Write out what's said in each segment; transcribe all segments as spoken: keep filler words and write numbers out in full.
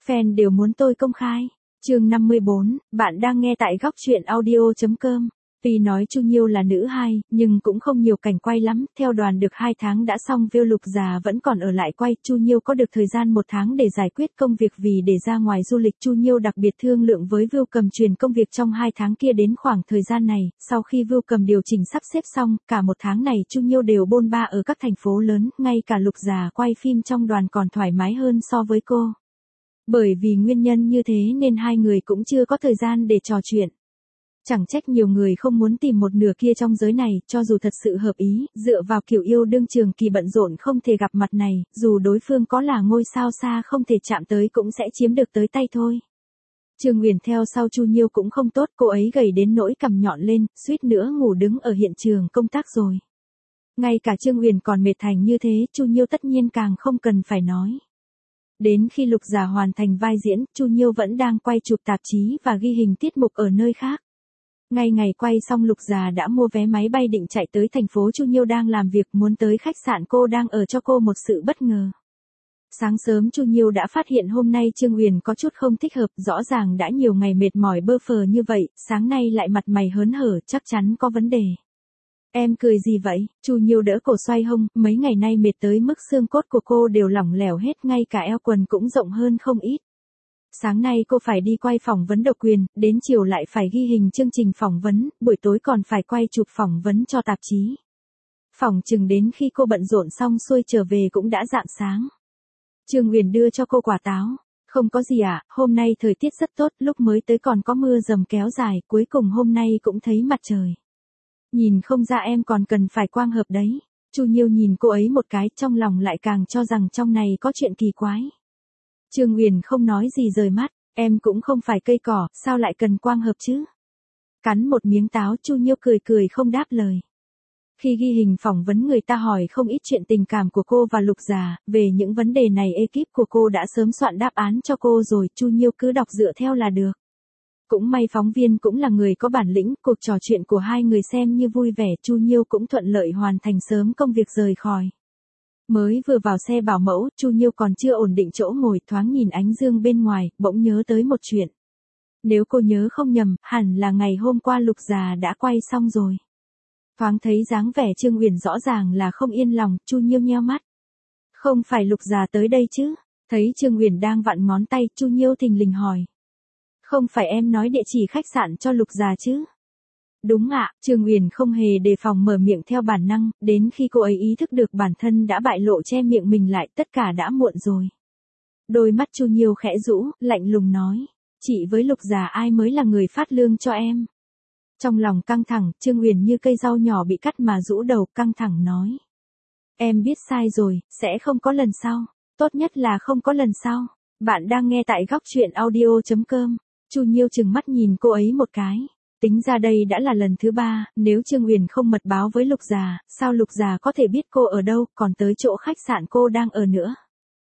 Fan đều muốn tôi công khai. Chương năm mươi bốn, bạn đang nghe tại góc truyện audio chấm com. Tuy nói Chu Nhiêu là nữ hai, nhưng cũng không nhiều cảnh quay lắm, theo đoàn được hai tháng đã xong Viu Lục già vẫn còn ở lại quay, Chu Nhiêu có được thời gian một tháng để giải quyết công việc vì để ra ngoài du lịch Chu Nhiêu đặc biệt thương lượng với Viu Cầm truyền công việc trong hai tháng kia đến khoảng thời gian này, sau khi Viu Cầm điều chỉnh sắp xếp xong, cả một tháng này Chu Nhiêu đều bôn ba ở các thành phố lớn, ngay cả Lục già quay phim trong đoàn còn thoải mái hơn so với cô. Bởi vì nguyên nhân như thế nên hai người cũng chưa có thời gian để trò chuyện. Chẳng trách nhiều người không muốn tìm một nửa kia trong giới này, cho dù thật sự hợp ý, dựa vào kiểu yêu đương trường kỳ bận rộn không thể gặp mặt này, dù đối phương có là ngôi sao xa không thể chạm tới cũng sẽ chiếm được tới tay thôi. Trương Nguyền theo sau Chu Nhiêu cũng không tốt, cô ấy gầy đến nỗi cằm nhọn lên, suýt nữa ngủ đứng ở hiện trường công tác rồi. Ngay cả Trương Nguyền còn mệt thành như thế, Chu Nhiêu tất nhiên càng không cần phải nói. Đến khi Lục già hoàn thành vai diễn, Chu Nhiêu vẫn đang quay chụp tạp chí và ghi hình tiết mục ở nơi khác. Ngay ngày quay xong Lục già đã mua vé máy bay định chạy tới thành phố Chu Nhiêu đang làm việc, muốn tới khách sạn cô đang ở cho cô một sự bất ngờ. Sáng sớm Chu Nhiêu đã phát hiện hôm nay Trương Uyển có chút không thích hợp, rõ ràng đã nhiều ngày mệt mỏi bơ phờ như vậy, sáng nay lại mặt mày hớn hở, chắc chắn có vấn đề. Em cười gì vậy? Chu Nhiêu đỡ cổ xoay hông, mấy ngày nay mệt tới mức xương cốt của cô đều lỏng lẻo hết, ngay cả eo quần cũng rộng hơn không ít. Sáng nay cô phải đi quay phỏng vấn độc quyền, đến chiều lại phải ghi hình chương trình phỏng vấn, buổi tối còn phải quay chụp phỏng vấn cho tạp chí. Phỏng chừng đến khi cô bận rộn xong xuôi trở về cũng đã rạng sáng. Trương Uyển đưa cho cô quả táo. Không có gì ạ, à, hôm nay thời tiết rất tốt, lúc mới tới còn có mưa dầm kéo dài, cuối cùng hôm nay cũng thấy mặt trời. Nhìn không ra em còn cần phải quang hợp đấy. Chu Nhiêu nhìn cô ấy một cái, trong lòng lại càng cho rằng trong này có chuyện kỳ quái. Trương Uyển không nói gì rời mắt, em cũng không phải cây cỏ, sao lại cần quang hợp chứ? Cắn một miếng táo, Chu Nhiêu cười cười không đáp lời. Khi ghi hình phỏng vấn người ta hỏi không ít chuyện tình cảm của cô và Lục già, về những vấn đề này ekip của cô đã sớm soạn đáp án cho cô rồi, Chu Nhiêu cứ đọc dựa theo là được. Cũng may phóng viên cũng là người có bản lĩnh, cuộc trò chuyện của hai người xem như vui vẻ, Chu Nhiêu cũng thuận lợi hoàn thành sớm công việc rời khỏi. Mới vừa vào xe bảo mẫu, Chu Nhiêu còn chưa ổn định chỗ ngồi, thoáng nhìn ánh dương bên ngoài, bỗng nhớ tới một chuyện. Nếu cô nhớ không nhầm, hẳn là ngày hôm qua Lục già đã quay xong rồi. Thoáng thấy dáng vẻ Trương Uyển rõ ràng là không yên lòng, Chu Nhiêu nheo mắt. Không phải Lục già tới đây chứ? Thấy Trương Uyển đang vặn ngón tay, Chu Nhiêu thình lình hỏi. Không phải em nói địa chỉ khách sạn cho Lục già chứ? Đúng ạ, Trương Uyển không hề đề phòng mở miệng theo bản năng, đến khi cô ấy ý thức được bản thân đã bại lộ che miệng mình lại, tất cả đã muộn rồi. Đôi mắt Chu Nhiêu khẽ rũ, lạnh lùng nói, chị với Lục già ai mới là người phát lương cho em? Trong lòng căng thẳng, Trương Uyển như cây rau nhỏ bị cắt mà rũ đầu, căng thẳng nói. Em biết sai rồi, sẽ không có lần sau, tốt nhất là không có lần sau. Bạn đang nghe tại góc truyện audio chấm com. Chu Nhiêu chừng mắt nhìn cô ấy một cái. Tính ra đây đã là lần thứ ba, nếu Trương Uyển không mật báo với Lục già, sao Lục già có thể biết cô ở đâu, còn tới chỗ khách sạn cô đang ở nữa.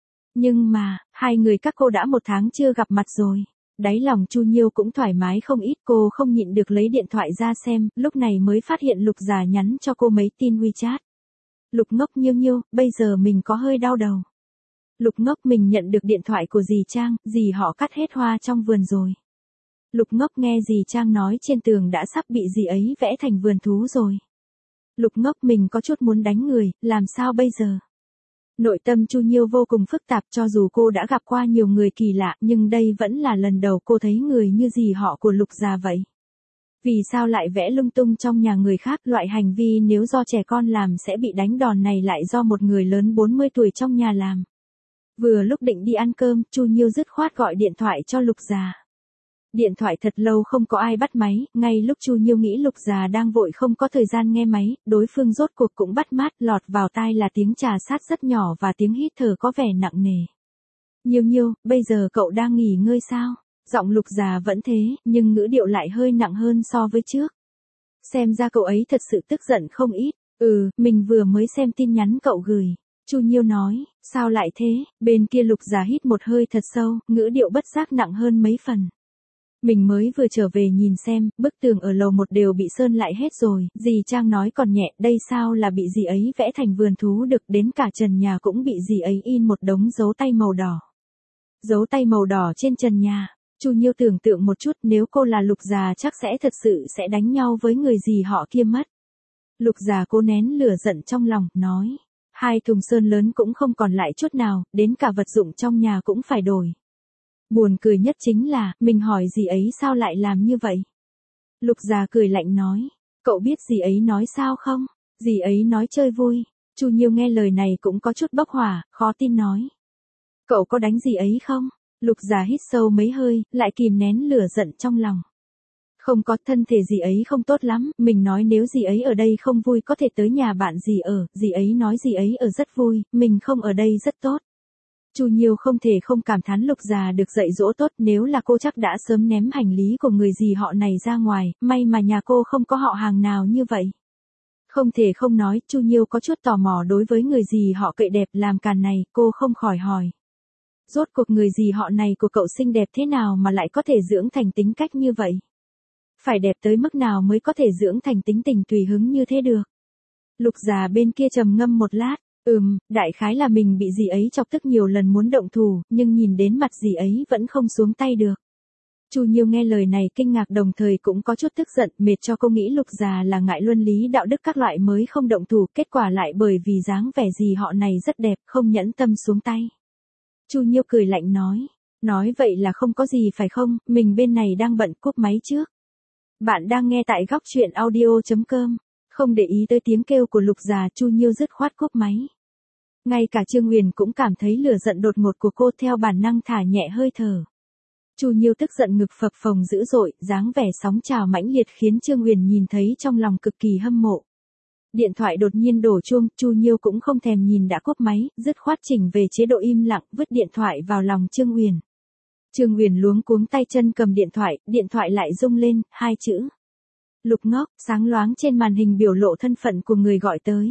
Nhưng mà, hai người các cô đã một tháng chưa gặp mặt rồi. Đáy lòng Chu Nhiêu cũng thoải mái không ít, cô không nhịn được lấy điện thoại ra xem, lúc này mới phát hiện Lục già nhắn cho cô mấy tin WeChat. Lục ngốc Nhiêu Nhiêu, bây giờ mình có hơi đau đầu. Lục ngốc, mình nhận được điện thoại của dì Trang, dì họ cắt hết hoa trong vườn rồi. Lục ngốc, nghe dì Trang nói trên tường đã sắp bị dì ấy vẽ thành vườn thú rồi. Lục ngốc, mình có chút muốn đánh người, làm sao bây giờ? Nội tâm Chu Nhiêu vô cùng phức tạp, cho dù cô đã gặp qua nhiều người kỳ lạ, nhưng đây vẫn là lần đầu cô thấy người như dì họ của Lục già vậy. Vì sao lại vẽ lung tung trong nhà người khác, loại hành vi nếu do trẻ con làm sẽ bị đánh đòn này lại do một người lớn bốn mươi tuổi trong nhà làm. Vừa lúc định đi ăn cơm, Chu Nhiêu dứt khoát gọi điện thoại cho Lục già. Điện thoại thật lâu không có ai bắt máy, ngay lúc Chu Nhiêu nghĩ Lục già đang vội không có thời gian nghe máy, đối phương rốt cuộc cũng bắt mát, lọt vào tai là tiếng trà sát rất nhỏ và tiếng hít thở có vẻ nặng nề. Nhiêu Nhiêu, bây giờ cậu đang nghỉ ngơi sao? Giọng Lục già vẫn thế, nhưng ngữ điệu lại hơi nặng hơn so với trước. Xem ra cậu ấy thật sự tức giận không ít. Ừ, mình vừa mới xem tin nhắn cậu gửi. Chu Nhiêu nói, sao lại thế? Bên kia Lục già hít một hơi thật sâu, ngữ điệu bất giác nặng hơn mấy phần. Mình mới vừa trở về nhìn xem, bức tường ở lầu một đều bị sơn lại hết rồi, dì Trang nói còn nhẹ, đây sao là bị dì ấy vẽ thành vườn thú được, đến cả trần nhà cũng bị dì ấy in một đống dấu tay màu đỏ. Dấu tay màu đỏ trên trần nhà. Chu Nhiêu tưởng tượng một chút, nếu cô là Lục già chắc sẽ thật sự sẽ đánh nhau với người dì họ kia mất. Lục già cố nén lửa giận trong lòng, nói. Hai thùng sơn lớn cũng không còn lại chút nào, đến cả vật dụng trong nhà cũng phải đổi. Buồn cười nhất chính là, mình hỏi dì ấy sao lại làm như vậy? Lục già cười lạnh nói. Cậu biết dì ấy nói sao không? Dì ấy nói chơi vui. Chu Nhiêu nghe lời này cũng có chút bốc hỏa, khó tin nói. Cậu có đánh dì ấy không? Lục già hít sâu mấy hơi, lại kìm nén lửa giận trong lòng. Không có, thân thể dì ấy không tốt lắm, mình nói nếu dì ấy ở đây không vui có thể tới nhà bạn dì ở, dì ấy nói dì ấy ở rất vui, mình không ở đây rất tốt. Chu Nhiêu không thể không cảm thán Lục già được dạy dỗ tốt, nếu là cô chắc đã sớm ném hành lý của người dì họ này ra ngoài, may mà nhà cô không có họ hàng nào như vậy. Không thể không nói, Chu Nhiêu có chút tò mò đối với người dì họ cậy đẹp làm càn này, cô không khỏi hỏi. Rốt cuộc người dì họ này của cậu xinh đẹp thế nào mà lại có thể dưỡng thành tính cách như vậy? Phải đẹp tới mức nào mới có thể dưỡng thành tính tình tùy hứng như thế được? Lục già bên kia trầm ngâm một lát, ừm, đại khái là mình bị dì ấy chọc tức nhiều lần muốn động thủ, nhưng nhìn đến mặt dì ấy vẫn không xuống tay được. Chu Nhiêu nghe lời này kinh ngạc đồng thời cũng có chút tức giận, mệt cho cô nghĩ Lục già là ngại luân lý đạo đức các loại mới không động thủ, kết quả lại bởi vì dáng vẻ dì họ này rất đẹp, không nhẫn tâm xuống tay. Chu Nhiêu cười lạnh nói, nói vậy là không có gì phải không, mình bên này đang bận, cúp máy trước. Bạn đang nghe tại góc truyện audio chấm com, không để ý tới tiếng kêu của Lục già, Chu Nhiêu dứt khoát cúp máy. Ngay cả Trương Uyển cũng cảm thấy lửa giận đột ngột của cô, theo bản năng thả nhẹ hơi thở. Chu Nhiêu tức giận ngực phập phồng dữ dội, dáng vẻ sóng trào mãnh liệt khiến Trương Uyển nhìn thấy trong lòng cực kỳ hâm mộ. Điện thoại đột nhiên đổ chuông, Chu Nhiêu cũng không thèm nhìn đã cúp máy, dứt khoát chỉnh về chế độ im lặng, vứt điện thoại vào lòng Trương Uyển. Trương Uyển luống cuống tay chân cầm điện thoại, điện thoại lại rung lên, hai chữ. Lục Ngốc, sáng loáng trên màn hình biểu lộ thân phận của người gọi tới.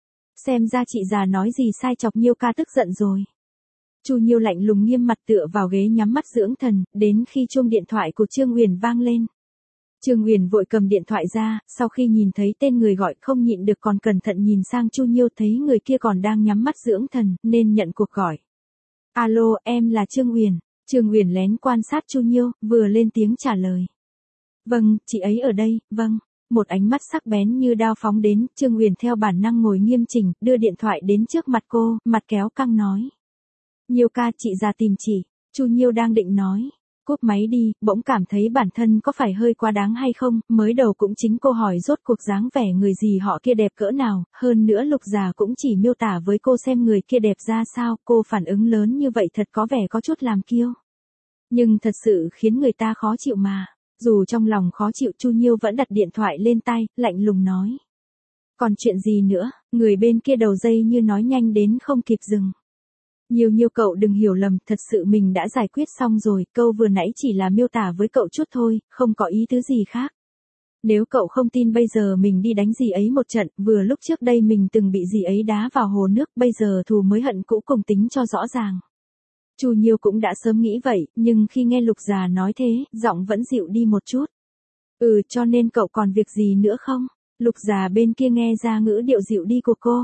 Xem ra chị già nói gì sai chọc Nhiêu ca tức giận rồi. Chu Nhiêu lạnh lùng nghiêm mặt tựa vào ghế nhắm mắt dưỡng thần, đến khi chuông điện thoại của Trương Uyển vang lên. Trương Uyển vội cầm điện thoại ra, sau khi nhìn thấy tên người gọi không nhịn được còn cẩn thận nhìn sang Chu Nhiêu, thấy người kia còn đang nhắm mắt dưỡng thần, nên nhận cuộc gọi. Alo, em là Trương Uyển. Trương Uyển lén quan sát Chu Nhiêu, vừa lên tiếng trả lời. Vâng, chị ấy ở đây, vâng. Một ánh mắt sắc bén như đao phóng đến, Trương Uyển theo bản năng ngồi nghiêm chỉnh, đưa điện thoại đến trước mặt cô, mặt kéo căng nói. Nhiêu ca, chị ra tìm chị. Chu Nhiêu đang định nói. Cúp máy đi, bỗng cảm thấy bản thân có phải hơi quá đáng hay không, mới đầu cũng chính cô hỏi rốt cuộc dáng vẻ người dì họ kia đẹp cỡ nào, hơn nữa Lục già cũng chỉ miêu tả với cô xem người kia đẹp ra sao, cô phản ứng lớn như vậy thật có vẻ có chút làm kiêu. Nhưng thật sự khiến người ta khó chịu mà, dù trong lòng khó chịu Chu Nhiêu vẫn đặt điện thoại lên tai, lạnh lùng nói. Còn chuyện gì nữa, người bên kia đầu dây như nói nhanh đến không kịp dừng. Nhiêu Nhiêu cậu đừng hiểu lầm, thật sự mình đã giải quyết xong rồi, câu vừa nãy chỉ là miêu tả với cậu chút thôi, không có ý tứ gì khác. Nếu cậu không tin bây giờ mình đi đánh dì ấy một trận, vừa lúc trước đây mình từng bị dì ấy đá vào hồ nước, bây giờ thù mới hận cũ cùng tính cho rõ ràng. Chu Nhiêu cũng đã sớm nghĩ vậy, nhưng khi nghe Lục già nói thế, giọng vẫn dịu đi một chút. Ừ, cho nên cậu còn việc gì nữa không? Lục già bên kia nghe ra ngữ điệu dịu đi của cô.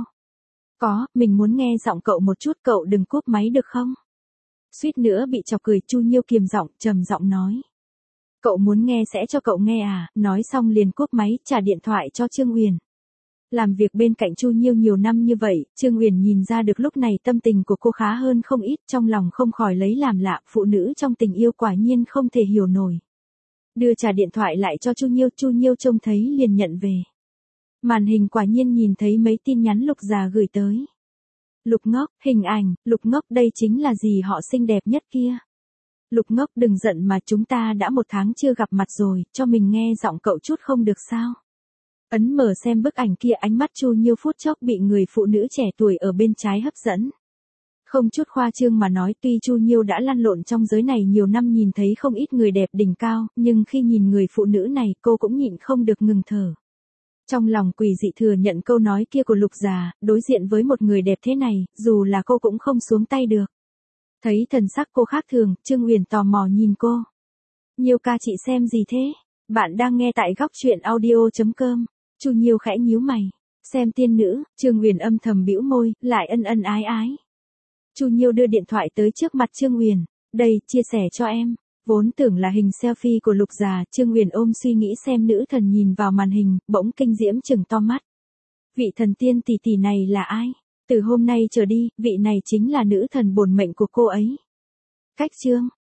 Có, mình muốn nghe giọng cậu một chút, cậu đừng cúp máy được không? Suýt nữa bị chọc cười, Chu Nhiêu kiềm giọng, trầm giọng nói. Cậu muốn nghe sẽ cho cậu nghe à? Nói xong liền cúp máy, trả điện thoại cho Trương Uyển. Làm việc bên cạnh Chu Nhiêu nhiều năm như vậy, Trương Uyển nhìn ra được lúc này tâm tình của cô khá hơn không ít, trong lòng không khỏi lấy làm lạ, phụ nữ trong tình yêu quả nhiên không thể hiểu nổi. Đưa trả điện thoại lại cho Chu Nhiêu, Chu Nhiêu trông thấy liền nhận về. Màn hình quả nhiên nhìn thấy mấy tin nhắn Lục già gửi tới. Lục Ngốc, hình ảnh, Lục Ngốc đây chính là dì họ xinh đẹp nhất kia. Lục Ngốc đừng giận mà chúng ta đã một tháng chưa gặp mặt rồi, cho mình nghe giọng cậu chút không được sao? Ấn mở xem bức ảnh kia, ánh mắt Chu Nhiêu phút chốc bị người phụ nữ trẻ tuổi ở bên trái hấp dẫn. Không chút khoa trương mà nói, tuy Chu Nhiêu đã lăn lộn trong giới này nhiều năm nhìn thấy không ít người đẹp đỉnh cao, nhưng khi nhìn người phụ nữ này cô cũng nhịn không được ngừng thở. Trong lòng quỷ dị thừa nhận câu nói kia của Lục già, đối diện với một người đẹp thế này, dù là cô cũng không xuống tay được. Thấy thần sắc cô khác thường, Trương Uyển tò mò nhìn cô. Nhiêu ca chị xem gì thế? Bạn đang nghe tại góc truyện audio chấm com. Chu Nhiêu khẽ nhíu mày. Xem tiên nữ, Trương Uyển âm thầm bĩu môi, lại ân ân ái ái. Chu Nhiêu đưa điện thoại tới trước mặt Trương Uyển. Đây, chia sẻ cho em. Vốn tưởng là hình selfie của Lục già, Trương Huyền ôm suy nghĩ xem nữ thần nhìn vào màn hình, bỗng kinh diễm trừng to mắt. Vị thần tiên tỷ tỷ này là ai? Từ hôm nay trở đi, vị này chính là nữ thần bổn mệnh của cô ấy. Cách chương